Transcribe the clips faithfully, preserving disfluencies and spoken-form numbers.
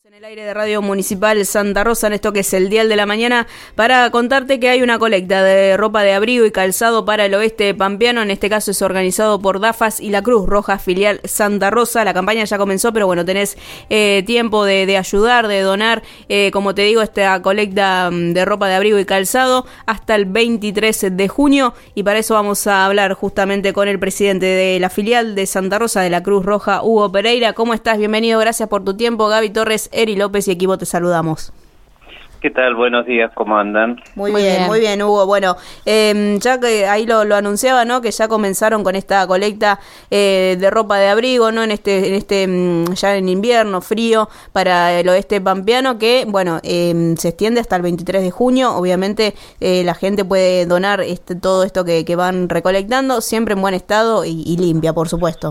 En el aire de Radio Municipal Santa Rosa, en esto que es el Dial de la Mañana, para contarte que hay una colecta de ropa de abrigo y calzado para el oeste pampeano. En este caso es organizado por DAFAS y la Cruz Roja Filial Santa Rosa. La campaña ya comenzó, pero bueno, tenés eh, tiempo de, de ayudar, de donar, eh, como te digo, esta colecta de ropa de abrigo y calzado hasta el veintitrés de junio. Y para eso vamos a hablar justamente con el presidente de la filial de Santa Rosa de la Cruz Roja, Hugo Pereira. ¿Cómo estás? Bienvenido, gracias por tu tiempo. Gaby Torres, Eri López y equipo, te saludamos. ¿Qué tal? Buenos días, ¿cómo andan? Muy, muy bien, bien, muy bien, Hugo. Bueno, eh, ya que ahí lo, lo anunciaba, ¿no? Que ya comenzaron con esta colecta eh, de ropa de abrigo, ¿no? En este, en este ya en invierno, frío, para el oeste pampeano, que, bueno, eh, se extiende hasta el veintitrés de junio. Obviamente eh, la gente puede donar este, todo esto que, que van recolectando, siempre en buen estado y, y limpia, por supuesto.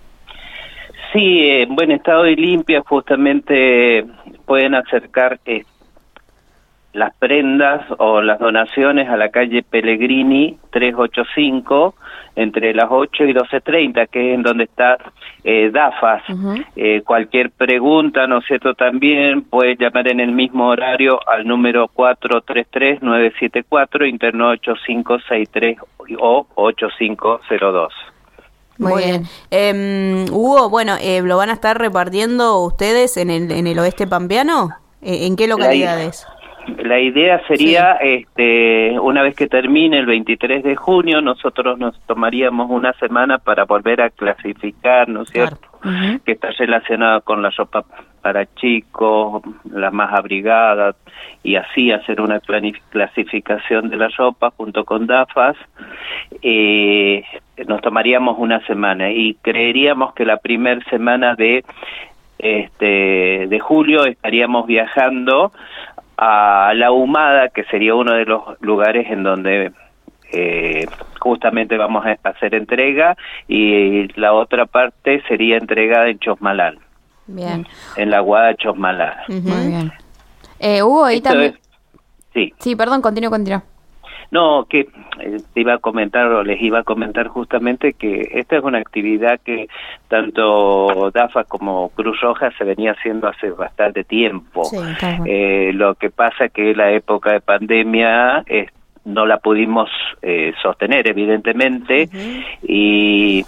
Sí, en buen estado y limpia, justamente pueden acercar eh, las prendas o las donaciones a la calle Pellegrini trescientos ochenta y cinco entre las ocho y doce treinta, que es en donde está eh, DAFAS. Uh-huh. Eh, cualquier pregunta, ¿no es cierto?, también puede llamar en el mismo horario al número cuatro tres tres nueve siete cuatro, interno ocho cinco seis tres o ocho cinco cero dos. Muy, Muy bien. bien. Eh, Hugo, bueno, eh, ¿lo van a estar repartiendo ustedes en el en el oeste pampeano? ¿En qué localidades? La, la idea sería, sí. este, una vez que termine el veintitrés de junio, nosotros nos tomaríamos una semana para volver a clasificar, ¿no es cierto? Claro. Uh-huh. Que está relacionado con la ropa para chicos, las más abrigadas, y así hacer una clasificación de la ropa junto con DAFAS. Eh, nos tomaríamos una semana y creeríamos que la primera semana de este de julio estaríamos viajando a La Humada, que sería uno de los lugares en donde eh, justamente vamos a hacer entrega, y la otra parte sería entregada en Chosmalal. Bien. En la Guada Chosmalal. Uh-huh. Muy bien. Eh, Hugo, ahí Esto también... Es, sí. Sí, perdón, continúa, continúa. No, que eh, te iba a comentar o les iba a comentar justamente que esta es una actividad que tanto DAFA como Cruz Roja se venía haciendo hace bastante tiempo. Sí, claro. Eh, lo que pasa es que la época de pandemia eh, no la pudimos eh, sostener, evidentemente, uh-huh. y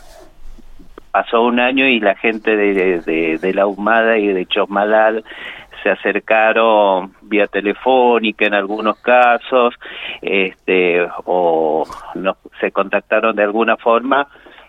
pasó un año y la gente de, de, de La Humada y de Chosmalal se acercaron vía telefónica en algunos casos, este, o no, se contactaron de alguna forma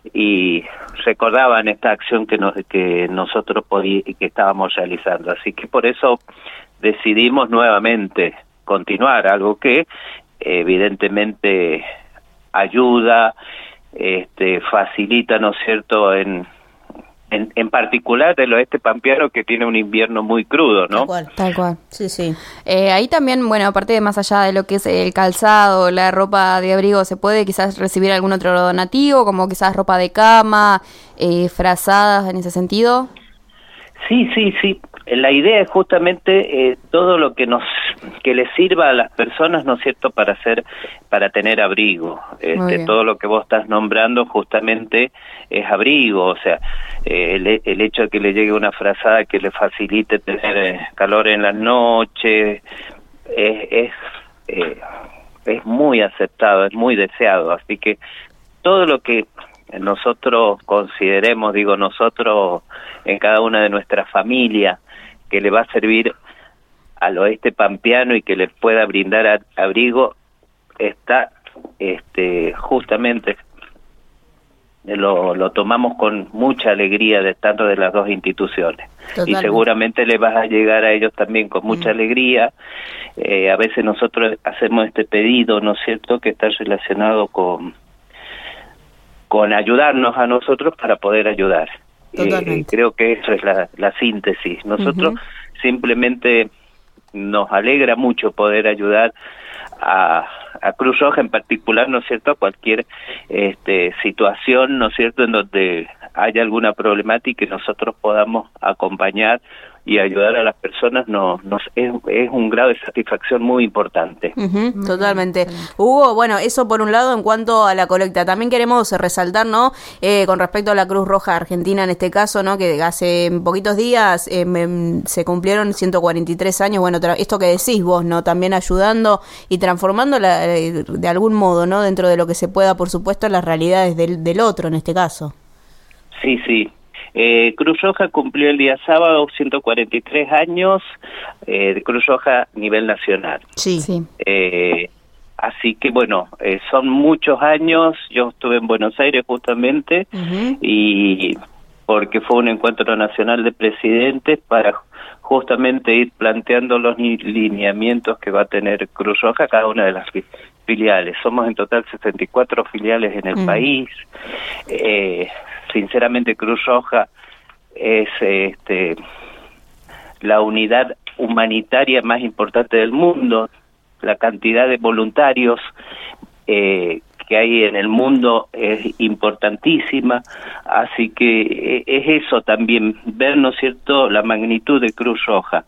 y recordaban esta acción que, nos, que nosotros podí, que estábamos realizando. Así que por eso decidimos nuevamente continuar, algo que evidentemente ayuda, este, facilita, ¿no es cierto?, en En, en particular del oeste pampeano, que tiene un invierno muy crudo, ¿no? Tal cual, tal cual. Sí, sí. Eh, ahí también, bueno, aparte de más allá de lo que es el calzado, la ropa de abrigo, ¿se puede quizás recibir algún otro donativo, como quizás ropa de cama, eh, frazadas en ese sentido? Sí, sí, sí. La idea es justamente eh, todo lo que nos que les sirva a las personas, ¿no es cierto?, para hacer, para tener abrigo. Este, todo lo que vos estás nombrando justamente es abrigo, o sea, eh, el, el hecho de que le llegue una frazada que le facilite tener eh, calor en las noches, es es, eh, es muy aceptado, es muy deseado, así que todo lo que nosotros consideremos, digo nosotros, en cada una de nuestras familias, que le va a servir al oeste pampeano y que les pueda brindar a, abrigo, está este justamente lo, lo tomamos con mucha alegría de tanto de las dos instituciones. Totalmente. Y seguramente les va a llegar a ellos también con mucha mm. alegría. Eh, a veces nosotros hacemos este pedido, ¿no es cierto?, que está relacionado con con ayudarnos a nosotros para poder ayudar. Eh, creo que eso es la, la síntesis. Nosotros uh-huh. simplemente nos alegra mucho poder ayudar a, a Cruz Roja en particular, ¿no es cierto?, a cualquier este, situación, ¿no es cierto?, en donde haya alguna problemática y nosotros podamos acompañar y ayudar a las personas nos, nos es, es un grado de satisfacción muy importante. Uh-huh, totalmente. Hugo, bueno, eso por un lado en cuanto a la colecta. También queremos resaltar, ¿no? Eh, con respecto a la Cruz Roja Argentina en este caso, ¿no? Que hace poquitos días eh, me, se cumplieron ciento cuarenta y tres años. Bueno, tra- esto que decís vos, ¿no? También ayudando y transformando la, eh, de algún modo, ¿no? Dentro de lo que se pueda, por supuesto, las realidades del, del otro en este caso. Sí, sí. Eh, Cruz Roja cumplió el día sábado ciento cuarenta y tres años eh, de Cruz Roja a nivel nacional. Sí. sí. Eh, así que bueno, eh, son muchos años. Yo estuve en Buenos Aires justamente uh-huh. y porque fue un encuentro nacional de presidentes para justamente ir planteando los lineamientos que va a tener Cruz Roja cada una de las filiales. Somos en total sesenta y cuatro filiales en el uh-huh. país. Eh, Sinceramente, Cruz Roja es este, la unidad humanitaria más importante del mundo. La cantidad de voluntarios eh, que hay en el mundo es importantísima. Así que es eso también, ver, ¿no es cierto?, la magnitud de Cruz Roja.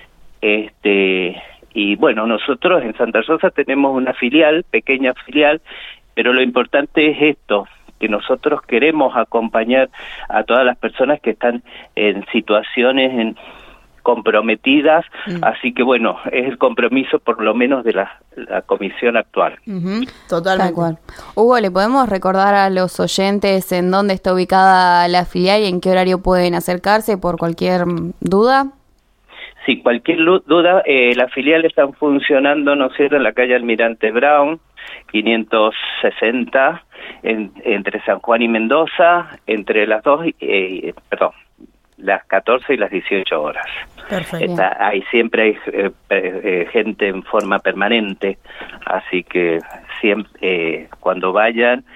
Este, y bueno, nosotros en Santa Rosa tenemos una filial, pequeña filial, pero lo importante es esto, que nosotros queremos acompañar a todas las personas que están en situaciones en, comprometidas, mm. así que bueno, es el compromiso por lo menos de la, la comisión actual. Uh-huh. Totalmente. Hugo, ¿le podemos recordar a los oyentes en dónde está ubicada la filial y en qué horario pueden acercarse por cualquier duda? Sí, cualquier duda, eh, las filiales están funcionando, ¿no es cierto?, en la calle Almirante Brown, quinientos sesenta, en, entre San Juan y Mendoza, entre las dos, eh, perdón, las catorce y las dieciocho horas. Perfecto. Está, hay, siempre hay eh, eh, gente en forma permanente, así que siempre eh, cuando vayan,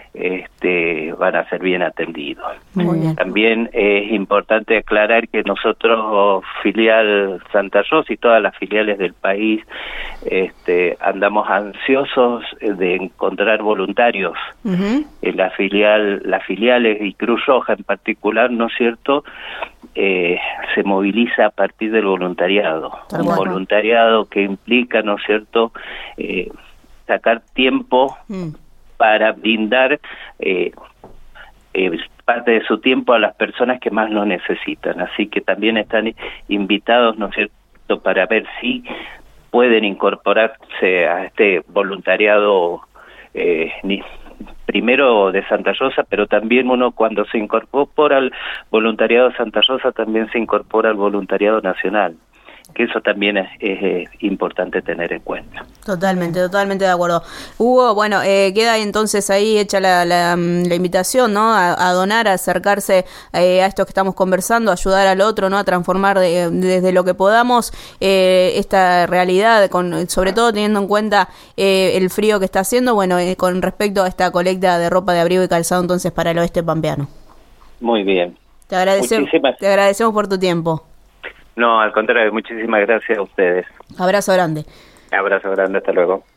este van a ser bien atendidos. Muy bien. También es importante aclarar que nosotros, filial Santa Rosa y todas las filiales del país, este andamos ansiosos de encontrar voluntarios. Uh-huh. En la filial, las filiales y Cruz Roja en particular, ¿no es cierto?, eh, se moviliza a partir del voluntariado. Un bueno. voluntariado que implica, ¿no es cierto?, eh, sacar tiempo mm. para brindar eh, eh, parte de su tiempo a las personas que más lo necesitan. Así que también están invitados, ¿no es cierto?, para ver si pueden incorporarse a este voluntariado, eh, ni, primero de Santa Rosa, pero también uno cuando se incorpora al voluntariado de Santa Rosa también se incorpora al voluntariado nacional, que eso también es, es, es importante tener en cuenta. Totalmente, totalmente de acuerdo. Hugo, bueno, eh, queda entonces ahí hecha la, la, la invitación, ¿no?, a, a donar, a acercarse eh, a esto que estamos conversando, a ayudar al otro, ¿no?, a transformar de, desde lo que podamos eh, esta realidad, con, sobre todo teniendo en cuenta eh, el frío que está haciendo, bueno, eh, con respecto a esta colecta de ropa de abrigo y calzado entonces para el oeste pampeano. Muy bien. Te agradecemos, te agradecemos por tu tiempo. No, al contrario, muchísimas gracias a ustedes. Abrazo grande. Abrazo grande, hasta luego.